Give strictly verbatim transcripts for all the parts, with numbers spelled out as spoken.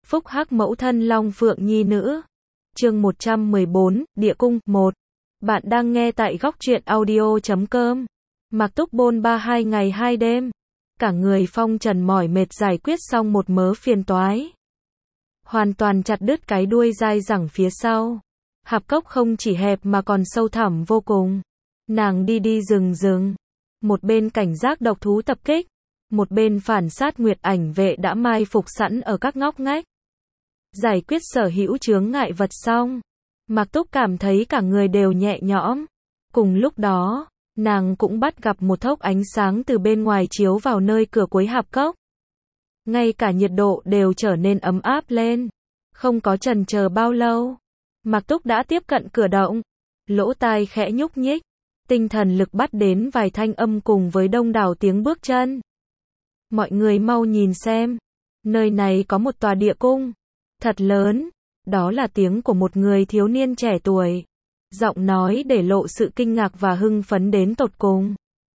Phúc hắc mẫu thân Long Phượng Nhi nữ. Chương một trăm mười bốn, Địa cung, một. Bạn đang nghe tại góc truyện audio chấm com. Mạc Túc bôn ba hai ngày hai đêm. Cả người phong trần mỏi mệt giải quyết xong một mớ phiền toái. Hoàn toàn chặt đứt cái đuôi dai dẳng phía sau. Hạp cốc không chỉ hẹp mà còn sâu thẳm vô cùng. Nàng đi đi rừng rừng. Một bên cảnh giác độc thú tập kích. Một bên phản sát nguyệt ảnh vệ đã mai phục sẵn ở các ngóc ngách. Giải quyết sở hữu chướng ngại vật xong. Mạc Túc cảm thấy cả người đều nhẹ nhõm. Cùng lúc đó, nàng cũng bắt gặp một thốc ánh sáng từ bên ngoài chiếu vào nơi cửa cuối hạp cốc. Ngay cả nhiệt độ đều trở nên ấm áp lên. Không có chần chờ bao lâu. Mạc Túc đã tiếp cận cửa động. Lỗ tai khẽ nhúc nhích. Tinh thần lực bắt đến vài thanh âm cùng với đông đảo tiếng bước chân. Mọi người mau nhìn xem. Nơi này có một tòa địa cung. Thật lớn. Đó là tiếng của một người thiếu niên trẻ tuổi. Giọng nói để lộ sự kinh ngạc và hưng phấn đến tột cùng.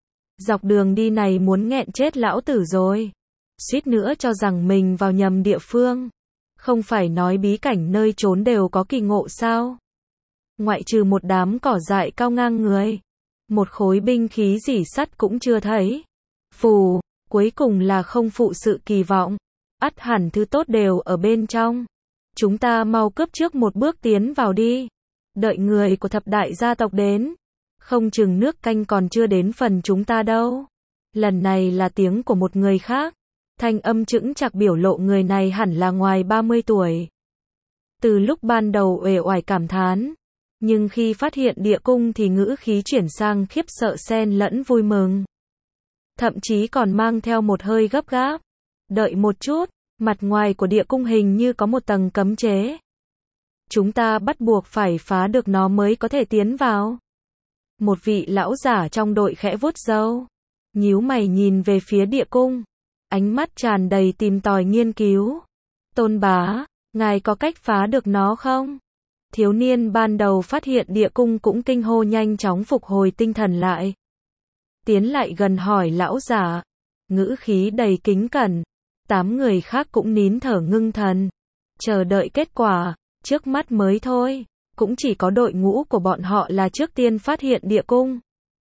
Dọc đường đi này muốn nghẹn chết lão tử rồi. Suýt nữa cho rằng mình vào nhầm địa phương. Không phải nói bí cảnh nơi trốn đều có kỳ ngộ sao? Ngoại trừ một đám cỏ dại cao ngang người. Một khối binh khí rỉ sắt cũng chưa thấy. Phù, cuối cùng là không phụ sự kỳ vọng. Ắt hẳn thứ tốt đều ở bên trong. Chúng ta mau cướp trước một bước tiến vào đi. Đợi người của thập đại gia tộc đến. Không chừng nước canh còn chưa đến phần chúng ta đâu. Lần này là tiếng của một người khác. Thanh âm chững chạc biểu lộ người này hẳn là ngoài ba mươi tuổi. Từ lúc ban đầu uể oải cảm thán. Nhưng khi phát hiện địa cung thì ngữ khí chuyển sang khiếp sợ xen lẫn vui mừng. Thậm chí còn mang theo một hơi gấp gáp. Đợi một chút, mặt ngoài của địa cung hình như có một tầng cấm chế. Chúng ta bắt buộc phải phá được nó mới có thể tiến vào. Một vị lão giả trong đội khẽ vuốt râu. Nhíu mày nhìn về phía địa cung. Ánh mắt tràn đầy tìm tòi nghiên cứu. Tôn bá, ngài có cách phá được nó không? Thiếu niên ban đầu phát hiện địa cung cũng kinh hô nhanh chóng phục hồi tinh thần lại. Tiến lại gần hỏi lão giả. Ngữ khí đầy kính cẩn. Tám người khác cũng nín thở ngưng thần. Chờ đợi kết quả. Trước mắt mới thôi. Cũng chỉ có đội ngũ của bọn họ là trước tiên phát hiện địa cung.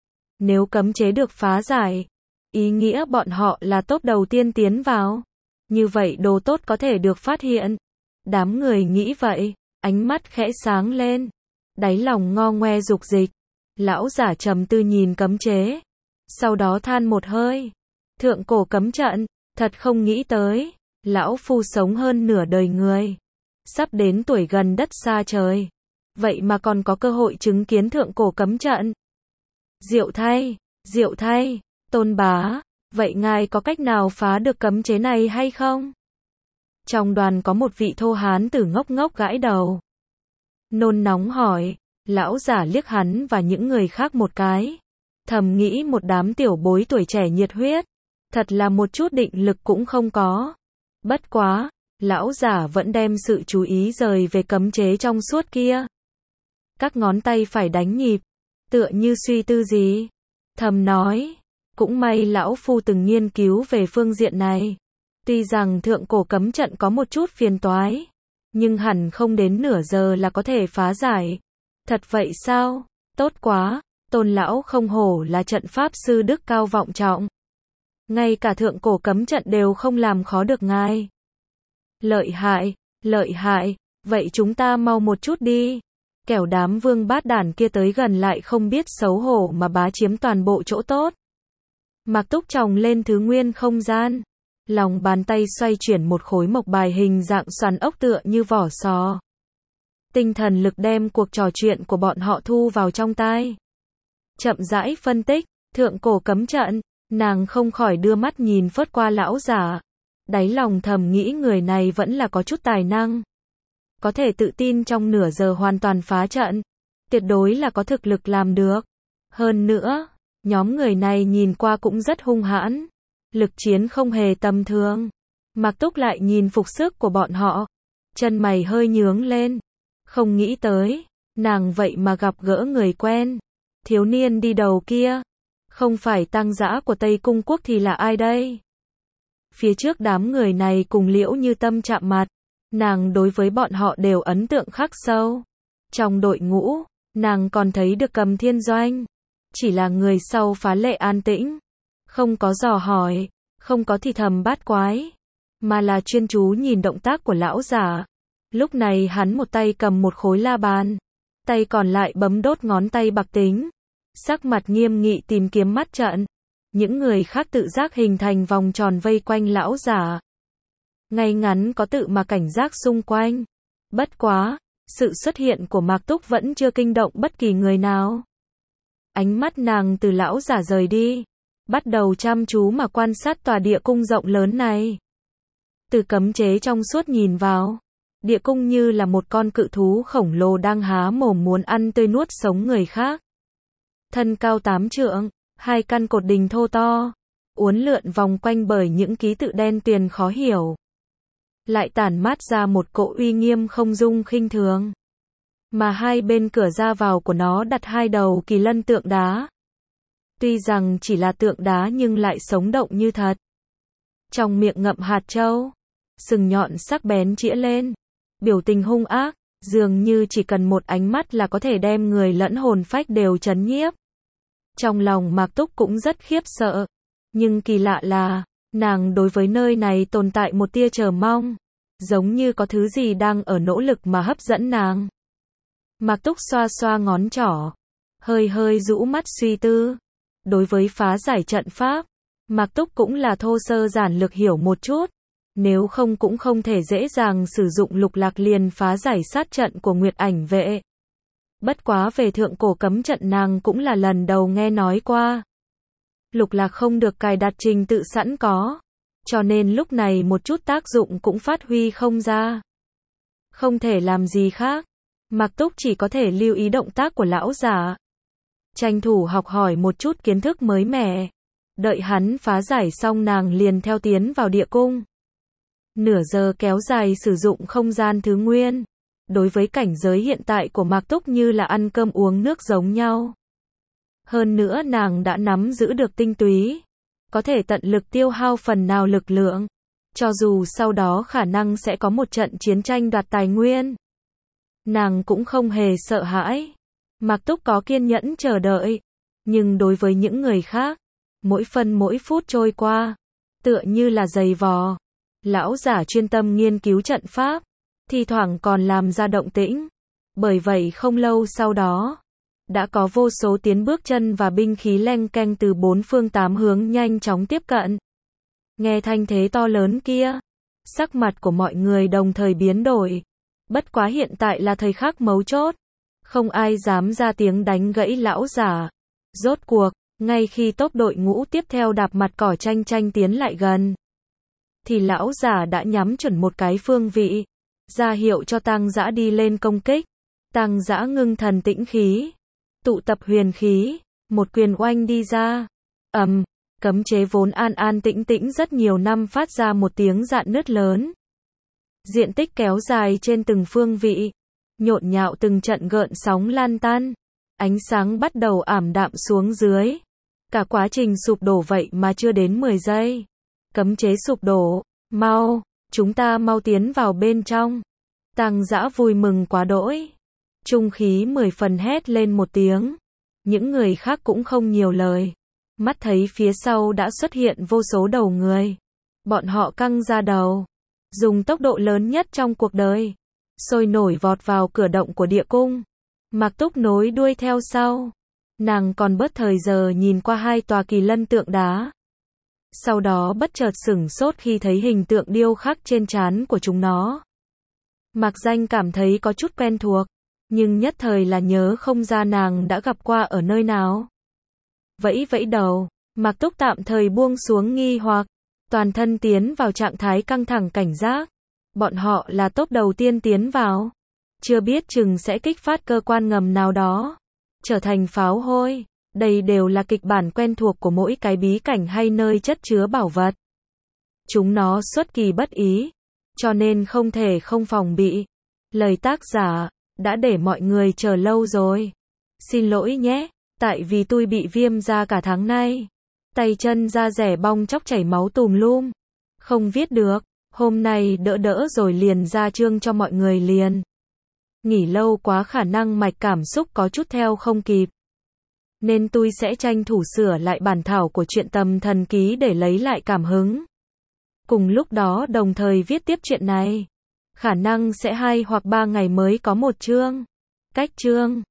Nếu cấm chế được phá giải. Ý nghĩa bọn họ là top đầu tiên tiến vào. Như vậy đồ tốt có thể được phát hiện. Đám người nghĩ vậy. Ánh mắt khẽ sáng lên. Đáy lòng ngo ngoe dục dịch. Lão giả trầm tư nhìn cấm chế. Sau đó than một hơi. Thượng cổ cấm trận. Thật không nghĩ tới. Lão phu sống hơn nửa đời người. Sắp đến tuổi gần đất xa trời. Vậy mà còn có cơ hội chứng kiến thượng cổ cấm trận. Diệu thay. Diệu thay. Tôn bá. Vậy ngài có cách nào phá được cấm chế này hay không? Trong đoàn có một vị thô hán tử ngốc ngốc gãi đầu. Nôn nóng hỏi. Lão giả liếc hắn và những người khác một cái. Thầm nghĩ một đám tiểu bối tuổi trẻ nhiệt huyết. Thật là một chút định lực cũng không có. Bất quá. Lão giả vẫn đem sự chú ý rời về cấm chế trong suốt kia. Các ngón tay phải đánh nhịp. Tựa như suy tư gì. Thầm nói. Cũng may lão phu từng nghiên cứu về phương diện này. Tuy rằng thượng cổ cấm trận có một chút phiền toái. Nhưng hẳn không đến nửa giờ là có thể phá giải. Thật vậy sao? Tốt quá. Tôn lão không hổ là trận pháp sư đức cao vọng trọng. Ngay cả thượng cổ cấm trận đều không làm khó được ngài. Lợi hại, lợi hại. Vậy chúng ta mau một chút đi. Kẻo đám vương bát đản kia tới gần lại không biết xấu hổ mà bá chiếm toàn bộ chỗ tốt. Mạc Túc tròng lên thứ nguyên không gian. Lòng bàn tay xoay chuyển một khối mộc bài hình dạng xoắn ốc tựa như vỏ sò. Tinh thần lực đem cuộc trò chuyện của bọn họ thu vào trong tai. Chậm rãi phân tích, thượng cổ cấm trận, nàng không khỏi đưa mắt nhìn phớt qua lão giả. Đáy lòng thầm nghĩ người này vẫn là có chút tài năng. Có thể tự tin trong nửa giờ hoàn toàn phá trận. Tuyệt đối là có thực lực làm được. Hơn nữa, nhóm người này nhìn qua cũng rất hung hãn. Lực chiến không hề tầm thường. Mạc Túc lại nhìn phục sức của bọn họ. Chân mày hơi nhướng lên. Không nghĩ tới. Nàng vậy mà gặp gỡ người quen. Thiếu niên đi đầu kia. Không phải tăng dã của Tây Cung Quốc thì là ai đây? Phía trước đám người này cùng Liễu Như Tâm chạm mặt. nàng đối với bọn họ đều ấn tượng khắc sâu. Trong đội ngũ, nàng còn thấy được Cầm Thiên Doanh. Chỉ là người sau phá lệ an tĩnh. Không có dò hỏi, không có thì thầm bát quái. Mà là chuyên chú nhìn động tác của lão giả. Lúc này hắn một tay cầm một khối la bàn. Tay còn lại bấm đốt ngón tay bạc tính. Sắc mặt nghiêm nghị tìm kiếm mắt trận. Những người khác tự giác hình thành vòng tròn vây quanh lão giả. Ngay ngắn có tự mà cảnh giác xung quanh. Bất quá, sự xuất hiện của Mạc Túc vẫn chưa kinh động bất kỳ người nào. Ánh mắt nàng từ lão giả rời đi. Bắt đầu chăm chú mà quan sát tòa địa cung rộng lớn này. Từ cấm chế trong suốt nhìn vào. Địa cung như là một con cự thú khổng lồ đang há mồm muốn ăn tươi nuốt sống người khác. Thân cao tám trượng, hai căn cột đình thô to, uốn lượn vòng quanh bởi những ký tự đen tuyền khó hiểu. Lại tản mát ra một cỗ uy nghiêm không dung khinh thường. Mà hai bên cửa ra vào của nó đặt hai đầu kỳ lân tượng đá. Tuy rằng chỉ là tượng đá nhưng lại sống động như thật. Trong miệng ngậm hạt châu, sừng nhọn sắc bén chĩa lên, biểu tình hung ác, dường như chỉ cần một ánh mắt là có thể đem người lẫn hồn phách đều chấn nhiếp. Trong lòng Mạc Túc cũng rất khiếp sợ, nhưng kỳ lạ là, nàng đối với nơi này tồn tại một tia chờ mong, giống như có thứ gì đang ở nỗ lực mà hấp dẫn nàng. Mạc Túc xoa xoa ngón trỏ, hơi hơi rũ mắt suy tư. Đối với phá giải trận pháp, Mạc Túc cũng là thô sơ giản lược hiểu một chút, nếu không cũng không thể dễ dàng sử dụng lục lạc liền phá giải sát trận của Nguyệt Ảnh vệ. Bất quá về thượng cổ cấm trận nàng cũng là lần đầu nghe nói qua. Lục lạc không được cài đặt trình tự sẵn có, cho nên lúc này một chút tác dụng cũng phát huy không ra. Không thể làm gì khác, Mạc Túc chỉ có thể lưu ý động tác của lão giả. Tranh thủ học hỏi một chút kiến thức mới mẻ. Đợi hắn phá giải xong nàng liền theo tiến vào địa cung. Nửa giờ kéo dài sử dụng không gian thứ nguyên. Đối với cảnh giới hiện tại của Mạc Túc như là ăn cơm uống nước giống nhau. Hơn nữa nàng đã nắm giữ được tinh túy. Có thể tận lực tiêu hao phần nào lực lượng. Cho dù sau đó khả năng sẽ có một trận chiến tranh đoạt tài nguyên. Nàng cũng không hề sợ hãi. Mạc Túc có kiên nhẫn chờ đợi. Nhưng đối với những người khác, mỗi phân mỗi phút trôi qua, tựa như là giày vò. Lão giả chuyên tâm nghiên cứu trận pháp, thi thoảng còn làm ra động tĩnh. Bởi vậy không lâu sau đó, đã có vô số tiến bước chân và binh khí leng keng từ bốn phương tám hướng nhanh chóng tiếp cận. Nghe thanh thế to lớn kia, sắc mặt của mọi người đồng thời biến đổi. Bất quá hiện tại là thời khắc mấu chốt. Không ai dám ra tiếng đánh gãy lão giả. Rốt cuộc, ngay khi tốp đội ngũ tiếp theo đạp mặt cỏ tranh tranh tiến lại gần, thì lão giả đã nhắm chuẩn một cái phương vị, ra hiệu cho Tăng Dã đi lên công kích. Tăng Dã ngưng thần tĩnh khí, tụ tập huyền khí, một quyền oanh đi ra. Ầm, um, cấm chế vốn an an tĩnh tĩnh rất nhiều năm phát ra một tiếng rạn nứt lớn. Diện tích kéo dài trên từng phương vị, nhộn nhạo từng trận gợn sóng lan tan. Ánh sáng bắt đầu ảm đạm xuống dưới. Cả quá trình sụp đổ vậy mà chưa đến mười giây. Cấm chế sụp đổ. Mau, chúng ta mau tiến vào bên trong. Tăng Dã vui mừng quá đỗi. Trung khí mười phần hét lên một tiếng. Những người khác cũng không nhiều lời. Mắt thấy phía sau đã xuất hiện vô số đầu người. Bọn họ căng ra đầu. Dùng tốc độ lớn nhất trong cuộc đời. Sôi nổi vọt vào cửa động của địa cung. Mạc Túc nối đuôi theo sau. Nàng còn bớt thời giờ nhìn qua hai tòa kỳ lân tượng đá. Sau đó bất chợt sửng sốt khi thấy hình tượng điêu khắc trên trán của chúng nó. Mạc Danh cảm thấy có chút quen thuộc, nhưng nhất thời là nhớ không ra nàng đã gặp qua ở nơi nào. Vẫy vẫy đầu, Mạc Túc tạm thời buông xuống nghi hoặc, toàn thân tiến vào trạng thái căng thẳng cảnh giác. Bọn họ là tốp đầu tiên tiến vào. Chưa biết chừng sẽ kích phát cơ quan ngầm nào đó. Trở thành pháo hôi. Đây đều là kịch bản quen thuộc của mỗi cái bí cảnh hay nơi chất chứa bảo vật. Chúng nó xuất kỳ bất ý. Cho nên không thể không phòng bị. Lời tác giả, đã để mọi người chờ lâu rồi. Xin lỗi nhé, tại vì tôi bị viêm da cả tháng nay. Tay chân da rẻ bong chóc chảy máu tùm lum. Không viết được. Hôm nay đỡ đỡ rồi liền ra chương cho mọi người liền. Nghỉ lâu quá khả năng mạch cảm xúc có chút theo không kịp. Nên tôi sẽ tranh thủ sửa lại bản thảo của truyện Tầm Thần Ký để lấy lại cảm hứng. Cùng lúc đó đồng thời viết tiếp chuyện này. Khả năng sẽ hai hoặc ba ngày mới có một chương. Cách chương